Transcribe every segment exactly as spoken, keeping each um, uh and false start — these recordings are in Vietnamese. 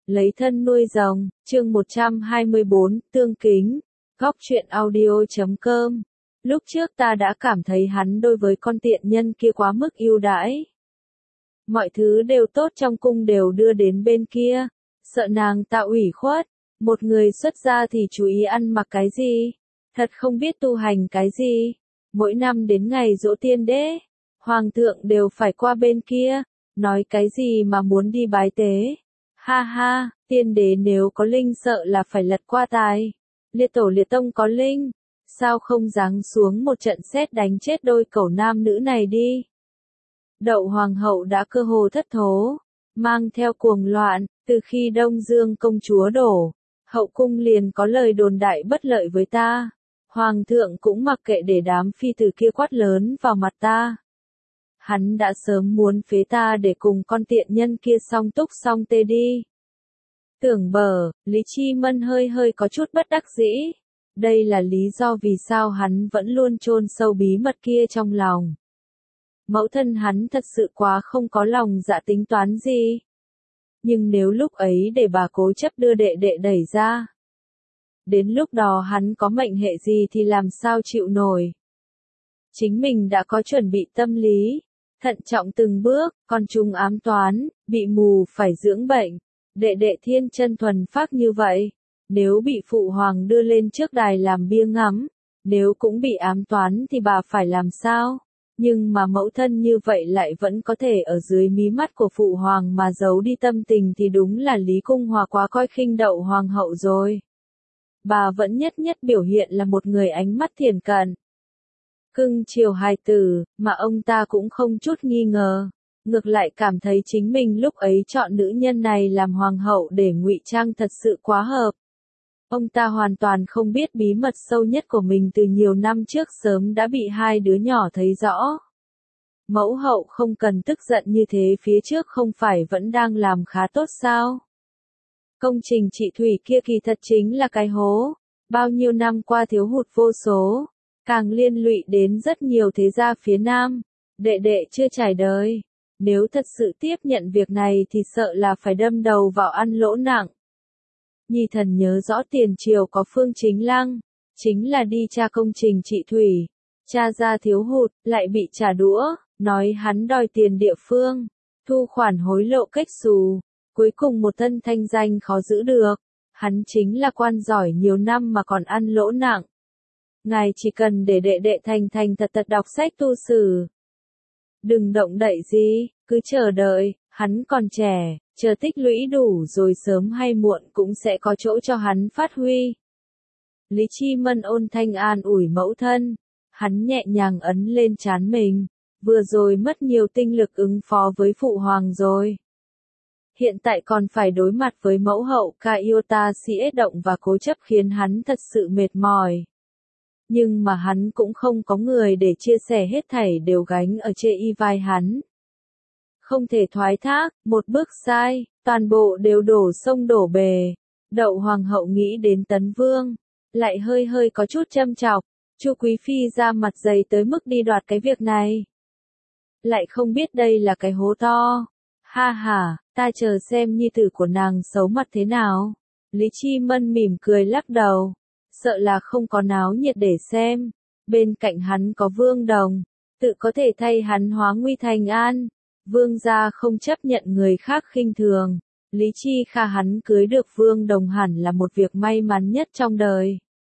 Lấy thân nuôi rồng, chương một trăm hai mươi bốn, tương kính, góc truyện audio chấm com. Lúc trước ta đã cảm thấy hắn đối với con tiện nhân kia quá mức ưu đãi. Mọi thứ đều tốt trong cung đều đưa đến bên kia, sợ nàng ta ủy khuất, một người xuất gia thì chú ý ăn mặc cái gì, thật không biết tu hành cái gì. Mỗi năm đến ngày giỗ tiên đế, hoàng thượng đều phải qua bên kia, nói cái gì mà muốn đi bái tế. Ha ha, tiên đế nếu có linh sợ là phải lật qua tài. Liệt tổ liệt tông có linh, sao không giáng xuống một trận sét đánh chết đôi cẩu nam nữ này đi. Đậu hoàng hậu đã cơ hồ thất thố, mang theo cuồng loạn, từ khi Đông Dương công chúa đổ, hậu cung liền có lời đồn đại bất lợi với ta. Hoàng thượng cũng mặc kệ để đám phi tử kia quát lớn vào mặt ta. Hắn đã sớm muốn phế ta để cùng con tiện nhân kia song túc song tê đi. Tưởng bờ, Lý Chi Mân hơi hơi có chút bất đắc dĩ. Đây là lý do vì sao hắn vẫn luôn chôn sâu bí mật kia trong lòng. Mẫu thân hắn thật sự quá không có lòng dạ tính toán gì. Nhưng nếu lúc ấy để bà cố chấp đưa đệ đệ đẩy ra, đến lúc đó hắn có mệnh hệ gì thì làm sao chịu nổi. Chính mình đã có chuẩn bị tâm lý, thận trọng từng bước, con chúng ám toán, bị mù phải dưỡng bệnh. Đệ đệ thiên chân thuần phác như vậy, nếu bị phụ hoàng đưa lên trước đài làm bia ngắm, nếu cũng bị ám toán thì bà phải làm sao? Nhưng mà mẫu thân như vậy lại vẫn có thể ở dưới mí mắt của phụ hoàng mà giấu đi tâm tình thì đúng là Lý Cung Hòa quá coi khinh Đậu hoàng hậu rồi. Bà vẫn nhất nhất biểu hiện là một người ánh mắt thiền cận, cưng chiều hài tử, mà ông ta cũng không chút nghi ngờ. Ngược lại cảm thấy chính mình lúc ấy chọn nữ nhân này làm hoàng hậu để ngụy trang thật sự quá hợp. Ông ta hoàn toàn không biết bí mật sâu nhất của mình từ nhiều năm trước sớm đã bị hai đứa nhỏ thấy rõ. Mẫu hậu không cần tức giận như thế, phía trước không phải vẫn đang làm khá tốt sao? Công trình trị thủy kia kỳ thật chính là cái hố, bao nhiêu năm qua thiếu hụt vô số, càng liên lụy đến rất nhiều thế gia phía Nam, đệ đệ chưa trải đời. Nếu thật sự tiếp nhận việc này thì sợ là phải đâm đầu vào ăn lỗ nặng. Nhi thần nhớ rõ tiền triều có Phương Chính Lăng, chính là đi tra công trình trị thủy, tra ra thiếu hụt, lại bị trả đũa, nói hắn đòi tiền địa phương, thu khoản hối lộ cách xù, cuối cùng một thân thanh danh khó giữ được, hắn chính là quan giỏi nhiều năm mà còn ăn lỗ nặng. Ngài chỉ cần để đệ đệ thành thành thật thật đọc sách tu sử. Đừng động đậy gì, cứ chờ đợi, hắn còn trẻ, chờ tích lũy đủ rồi sớm hay muộn cũng sẽ có chỗ cho hắn phát huy. Lý Chi Mân ôn thanh an ủi mẫu thân, hắn nhẹ nhàng ấn lên trán mình, vừa rồi mất nhiều tinh lực ứng phó với phụ hoàng rồi. Hiện tại còn phải đối mặt với mẫu hậu Kaiota Siết động và cố chấp khiến hắn thật sự mệt mỏi. Nhưng mà hắn cũng không có người để chia sẻ, hết thảy đều gánh ở trên y vai hắn. Không thể thoái thác, một bước sai, toàn bộ đều đổ sông đổ bề. Đậu hoàng hậu nghĩ đến Tấn Vương, lại hơi hơi có chút châm chọc, Chu Quý Phi ra mặt dày tới mức đi đoạt cái việc này. Lại không biết đây là cái hố to. Ha ha, ta chờ xem nhi tử của nàng xấu mặt thế nào. Lý Chi Mân mỉm cười lắc đầu. Sợ là không có náo nhiệt để xem, bên cạnh hắn có Vương Đồng, tự có thể thay hắn hóa nguy thành an. Vương gia không chấp nhận người khác khinh thường, Lý Chi Kha hắn cưới được Vương Đồng hẳn là một việc may mắn nhất trong đời.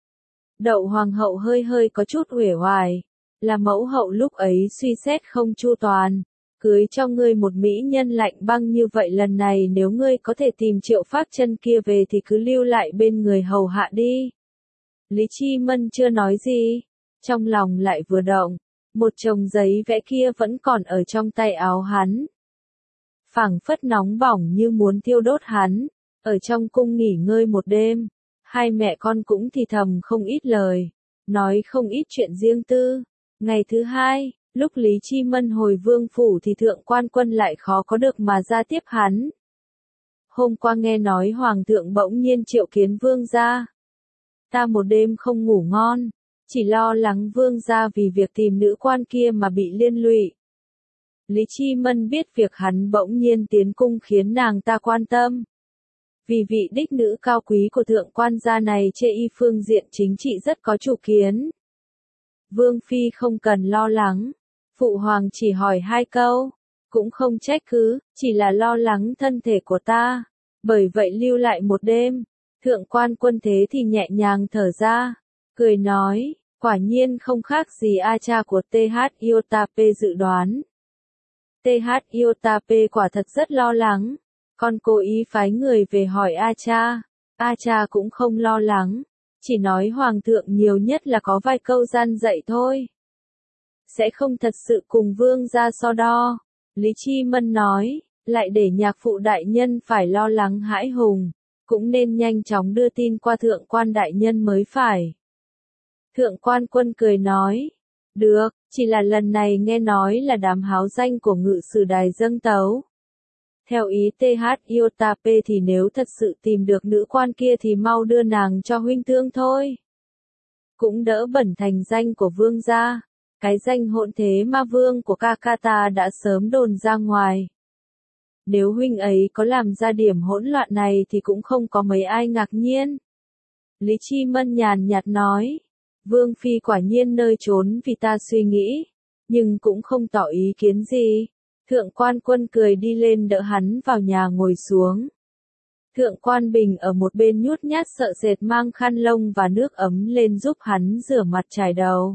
Đậu hoàng hậu hơi hơi có chút uể oải, là mẫu hậu lúc ấy suy xét không chu toàn, cưới cho ngươi một mỹ nhân lạnh băng như vậy, lần này nếu ngươi có thể tìm Triệu Phác Chân kia về thì cứ lưu lại bên người hầu hạ đi. Lý Chi Mân chưa nói gì, trong lòng lại vừa động, một chồng giấy vẽ kia vẫn còn ở trong tay áo hắn. Phảng phất nóng bỏng như muốn thiêu đốt hắn, ở trong cung nghỉ ngơi một đêm, hai mẹ con cũng thì thầm không ít lời, nói không ít chuyện riêng tư. Ngày thứ hai, lúc Lý Chi Mân hồi vương phủ thì thượng quan quân lại khó có được mà ra tiếp hắn. Hôm qua nghe nói hoàng thượng bỗng nhiên triệu kiến vương gia. Ta một đêm không ngủ ngon, chỉ lo lắng vương gia vì việc tìm nữ quan kia mà bị liên lụy. Lý Chi Mân biết việc hắn bỗng nhiên tiến cung khiến nàng ta quan tâm. Vì vị đích nữ cao quý của thượng quan gia này chê y phương diện chính trị rất có chủ kiến. Vương Phi không cần lo lắng. Phụ hoàng chỉ hỏi hai câu. Cũng không trách cứ, chỉ là lo lắng thân thể của ta. Bởi vậy lưu lại một đêm. Thượng quan Quân thế thì nhẹ nhàng thở ra. Cười nói, quả nhiên không khác gì A cha của tê hát Iotape dự đoán. tê hát Iotape quả thật rất lo lắng. Con cố ý phái người về hỏi A cha. A cha cũng không lo lắng. Chỉ nói hoàng thượng nhiều nhất là có vài câu gian dạy thôi. Sẽ không thật sự cùng vương gia so đo. Lý Chi Mân nói, lại để nhạc phụ đại nhân phải lo lắng hãi hùng. Cũng nên nhanh chóng đưa tin qua thượng quan đại nhân mới phải. Thượng quan Quân cười nói, được, chỉ là lần này nghe nói là đám háo danh của ngự sử đài dâng tấu. Theo ý tê hát Iotape thì nếu thật sự tìm được nữ quan kia thì mau đưa nàng cho huynh thương thôi. Cũng đỡ bẩn thành danh của vương gia. Cái danh hỗn thế ma vương của Kakata đã sớm đồn ra ngoài. Nếu huynh ấy có làm ra điểm hỗn loạn này thì cũng không có mấy ai ngạc nhiên. Lý Chi Mân nhàn nhạt nói, Vương Phi quả nhiên nơi trốn vì ta suy nghĩ, nhưng cũng không tỏ ý kiến gì. Thượng quan Quân cười đi lên đỡ hắn vào nhà ngồi xuống. Thượng quan Bình ở một bên nhút nhát sợ sệt mang khăn lông và nước ấm lên giúp hắn rửa mặt chải đầu.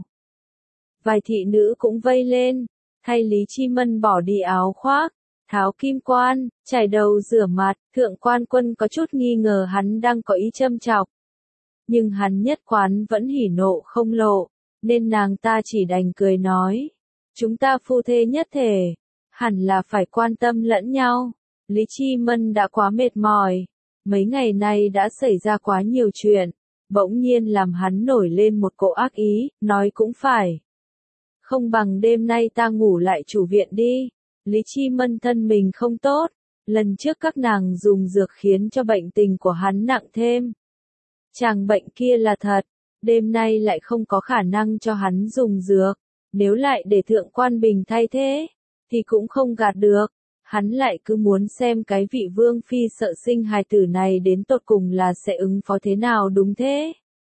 Vài thị nữ cũng vây lên, thay Lý Chi Mân bỏ đi áo khoác, tháo kim quan, chải đầu rửa mặt. Thượng quan Quân có chút nghi ngờ hắn đang có ý châm chọc. Nhưng hắn nhất quán vẫn hỉ nộ không lộ, nên nàng ta chỉ đành cười nói. Chúng ta phu thê nhất thể, hẳn là phải quan tâm lẫn nhau. Lý Chi Mân đã quá mệt mỏi, mấy ngày nay đã xảy ra quá nhiều chuyện, bỗng nhiên làm hắn nổi lên một cỗ ác ý, nói cũng phải. Không bằng đêm nay ta ngủ lại chủ viện đi. Lý Chi Mân thân mình không tốt, lần trước các nàng dùng dược khiến cho bệnh tình của hắn nặng thêm. Chàng bệnh kia là thật, đêm nay lại không có khả năng cho hắn dùng dược, nếu lại để Thượng quan Bình thay thế, thì cũng không gạt được. Hắn lại cứ muốn xem cái vị Vương Phi sợ sinh hài tử này đến tột cùng là sẽ ứng phó thế nào đúng thế.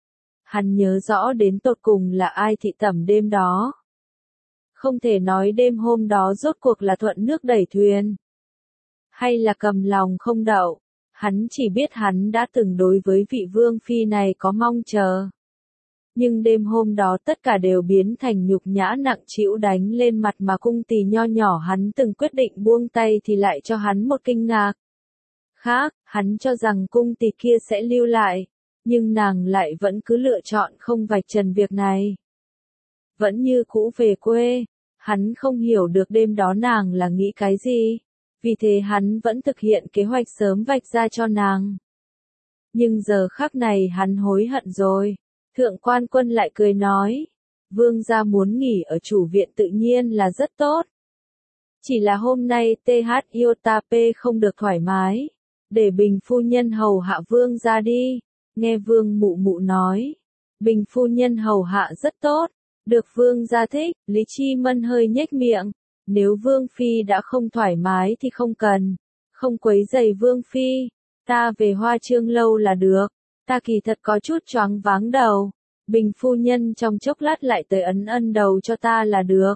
Hắn nhớ rõ đến tột cùng là ai thị tẩm đêm đó. Không thể nói đêm hôm đó rốt cuộc là thuận nước đẩy thuyền, hay là cầm lòng không đậu. Hắn chỉ biết hắn đã từng đối với vị Vương Phi này có mong chờ. Nhưng đêm hôm đó tất cả đều biến thành nhục nhã nặng trĩu đánh lên mặt mà cung tỳ nho nhỏ hắn từng quyết định buông tay thì lại cho hắn một kinh ngạc. Khác, hắn cho rằng cung tỳ kia sẽ lưu lại, nhưng nàng lại vẫn cứ lựa chọn không vạch trần việc này. Vẫn như cũ về quê, hắn không hiểu được đêm đó nàng là nghĩ cái gì. Vì thế hắn vẫn thực hiện kế hoạch sớm vạch ra cho nàng. Nhưng giờ khắc này hắn hối hận rồi. Thượng quan Quân lại cười nói. Vương gia muốn nghỉ ở chủ viện tự nhiên là rất tốt. Chỉ là hôm nay tê hát Iotape không được thoải mái. Để Bình phu nhân hầu hạ vương gia đi. Nghe vương mụ mụ nói. Bình phu nhân hầu hạ rất tốt. Được vương gia thích. Lý Chi Mân hơi nhếch miệng. Nếu Vương Phi đã không thoải mái thì không cần, không quấy rầy Vương Phi, ta về Hoa Trương lâu là được, ta kỳ thật có chút choáng váng đầu, Bình phu nhân trong chốc lát lại tới ấn ân đầu cho ta là được.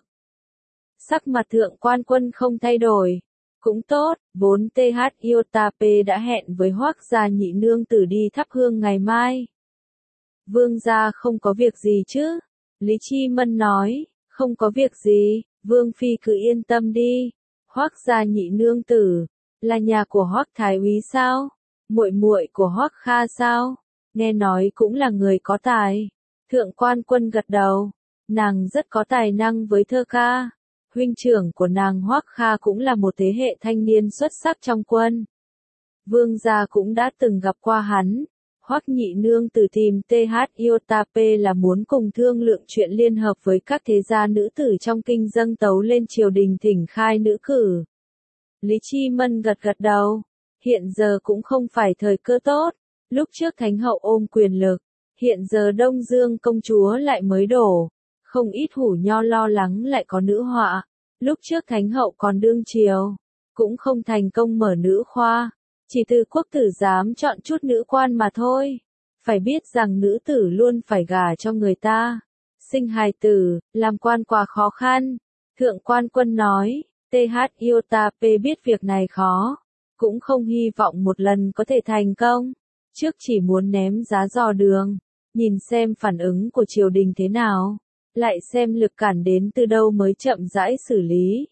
Sắc mặt Thượng quan Quân không thay đổi, cũng tốt, vốn tê hát Iotape đã hẹn với Hoắc gia nhị nương tử đi thắp hương ngày mai. Vương gia không có việc gì chứ? Lý Chi Mân nói, không có việc gì. Vương Phi cứ yên tâm đi. Hoắc gia nhị nương tử, là nhà của Hoắc Thái úy sao? Muội muội của Hoắc Kha sao? Nghe nói cũng là người có tài. Thượng quan Quân gật đầu. Nàng rất có tài năng với thơ ca. Huynh trưởng của nàng Hoắc Kha cũng là một thế hệ thanh niên xuất sắc trong quân. Vương gia cũng đã từng gặp qua hắn. Hoắc nhị nương tử tìm tê hát Iotape là muốn cùng thương lượng chuyện liên hợp với các thế gia nữ tử trong kinh dâng tấu lên triều đình thỉnh khai nữ cử. Lý Chi Mân gật gật đầu. Hiện giờ cũng không phải thời cơ tốt. Lúc trước Thánh hậu ôm quyền lực, hiện giờ Đông Dương công chúa lại mới đổ. Không ít hủ nho lo lắng lại có nữ họa. Lúc trước Thánh hậu còn đương triều, cũng không thành công mở nữ khoa. Chỉ từ quốc tử giám chọn chút nữ quan mà thôi. Phải biết rằng nữ tử luôn phải gả cho người ta. Sinh hài tử, làm quan quá khó khăn. Thượng quan Quân nói, tê hát Iota P biết việc này khó. Cũng không hy vọng một lần có thể thành công. Trước chỉ muốn ném giá dò đường. Nhìn xem phản ứng của triều đình thế nào. Lại xem lực cản đến từ đâu mới chậm rãi xử lý.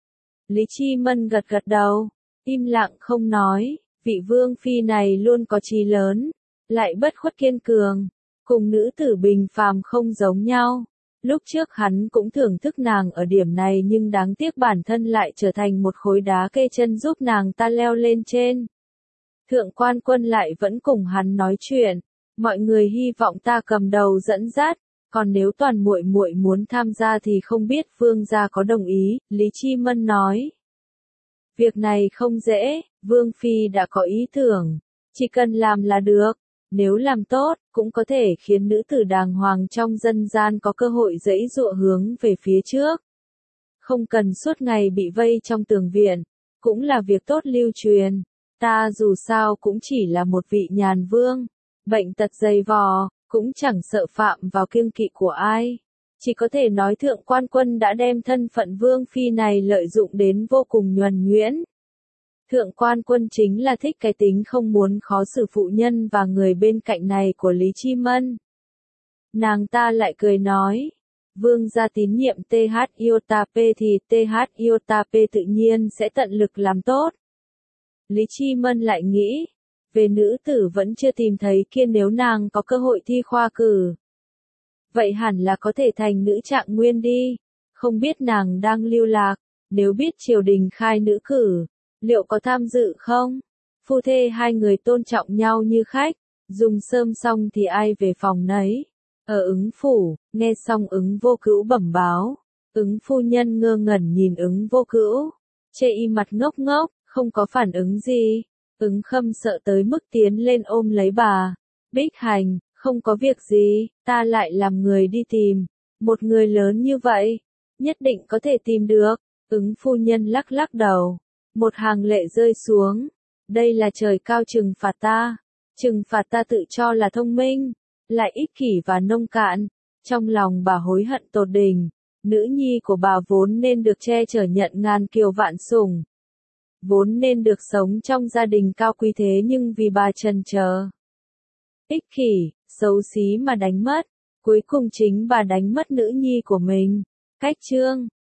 Lý Chi Mân gật gật đầu. Im lặng không nói. Vị vương phi này luôn có chí lớn. Lại bất khuất kiên cường. Cùng nữ tử bình phàm không giống nhau. Lúc trước hắn cũng thưởng thức nàng ở điểm này nhưng đáng tiếc bản thân lại trở thành một khối đá kê chân giúp nàng ta leo lên trên. Thượng quan Quân lại vẫn cùng hắn nói chuyện. Mọi người hy vọng ta cầm đầu dẫn dắt. Còn nếu toàn muội muội muốn tham gia thì không biết vương gia có đồng ý, Lý Chi Mân nói. Việc này không dễ, vương phi đã có ý tưởng. Chỉ cần làm là được. Nếu làm tốt, cũng có thể khiến nữ tử đàng hoàng trong dân gian có cơ hội giãy giụa hướng về phía trước. Không cần suốt ngày bị vây trong tường viện, cũng là việc tốt lưu truyền. Ta dù sao cũng chỉ là một vị nhàn vương, bệnh tật dày vò, cũng chẳng sợ phạm vào kiêng kỵ của ai. Chỉ có thể nói Thượng quan Quân đã đem thân phận vương phi này lợi dụng đến vô cùng nhuần nhuyễn. Thượng quan Quân chính là thích cái tính không muốn khó xử phụ nhân và người bên cạnh này của Lý Chi Mân. Nàng ta lại cười nói, vương gia tín nhiệm tê hát Iota P thì tê hát Iota P tự nhiên sẽ tận lực làm tốt. Lý Chi Mân lại nghĩ, về nữ tử vẫn chưa tìm thấy kia nếu nàng có cơ hội thi khoa cử. Vậy hẳn là có thể thành nữ trạng nguyên đi, không biết nàng đang lưu lạc, nếu biết triều đình khai nữ cử. Liệu có tham dự không? Phu thê hai người tôn trọng nhau như khách, dùng sơm xong thì ai về phòng nấy. Ở ứng phủ, nghe xong ứng vô cữu bẩm báo. Ứng phu nhân ngơ ngẩn nhìn ứng vô cữu. Chê y mặt ngốc ngốc, không có phản ứng gì. Ứng khâm sợ tới mức tiến lên ôm lấy bà. Bích Hành, không có việc gì, ta lại làm người đi tìm. Một người lớn như vậy, nhất định có thể tìm được. Ứng phu nhân lắc lắc đầu. Một hàng lệ rơi xuống. Đây là trời cao trừng phạt ta. Trừng phạt ta tự cho là thông minh. Lại ích kỷ và nông cạn. Trong lòng bà hối hận tột đỉnh. Nữ nhi của bà vốn nên được che chở nhận ngàn kiều vạn sủng. Vốn nên được sống trong gia đình cao quý thế nhưng vì bà trần chờ. Ích kỷ, xấu xí mà đánh mất. Cuối cùng chính bà đánh mất nữ nhi của mình. Cách chương.